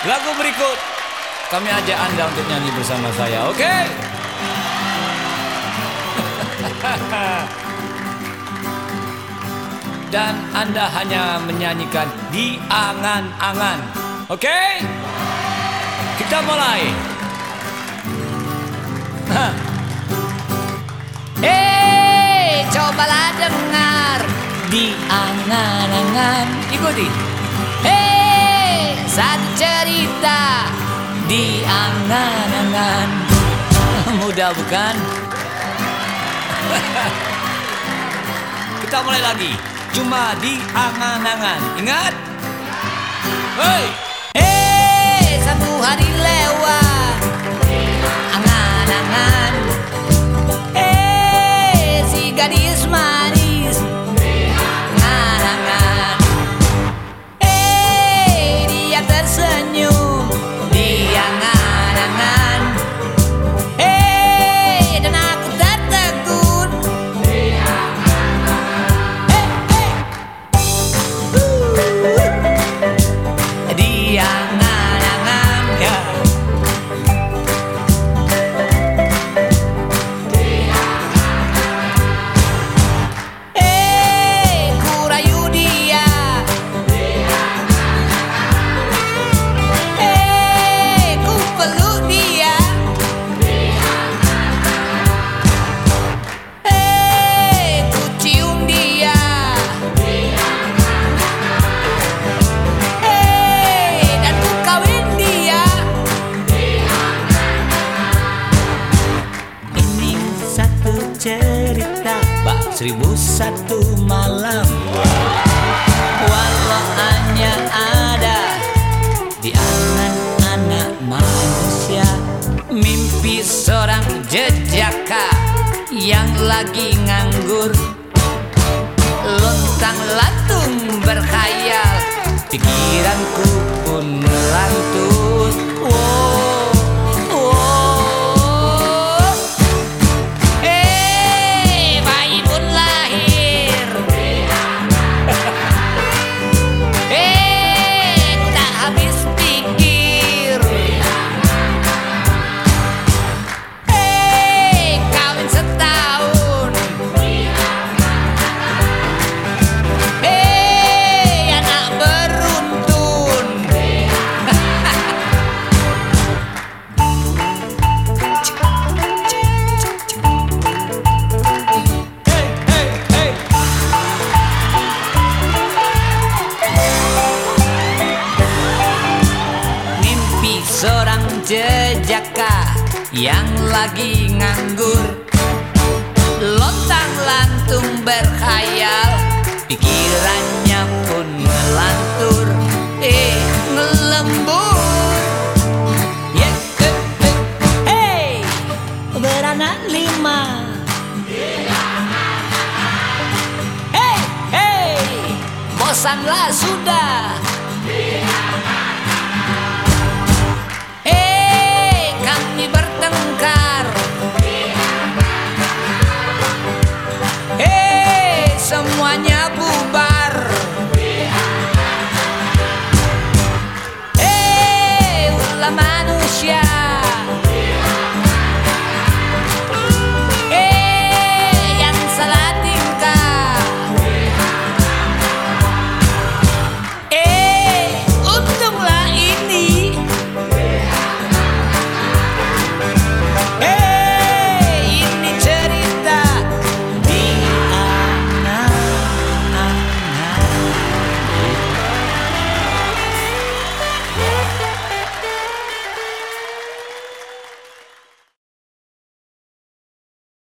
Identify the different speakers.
Speaker 1: Lagu berikut kami ajak Anda untuk nyanyi bersama saya, oke? Dan Anda hanya menyanyikan di angan-angan, oke? Kita mulai.
Speaker 2: Cobalah dengar di angan-angan. Ikuti. Satu cerita di angan-angan.
Speaker 1: Mudah bukan? Kita mulai lagi. Cuma di angan-angan. Ingat? Hei!
Speaker 2: Satu hari lewat angan-angan. Si gadis manis angan-angan. Dia tersenyum di angan-angan. Dan aku tertegun di angan-angan. Di angan-angan, ya.
Speaker 1: Cerita bak 1001 malam, walau hanya ada di anak-anak manusia. Mimpi seorang jejaka yang lagi nganggur, lontang-lantung berkhayal, pikiranku pun melantur. Seorang jejaka yang lagi nganggur, lontang-lantung berkhayal, pikirannya pun melantur, ngelembur. Beranak 5. Bosanlah sudah.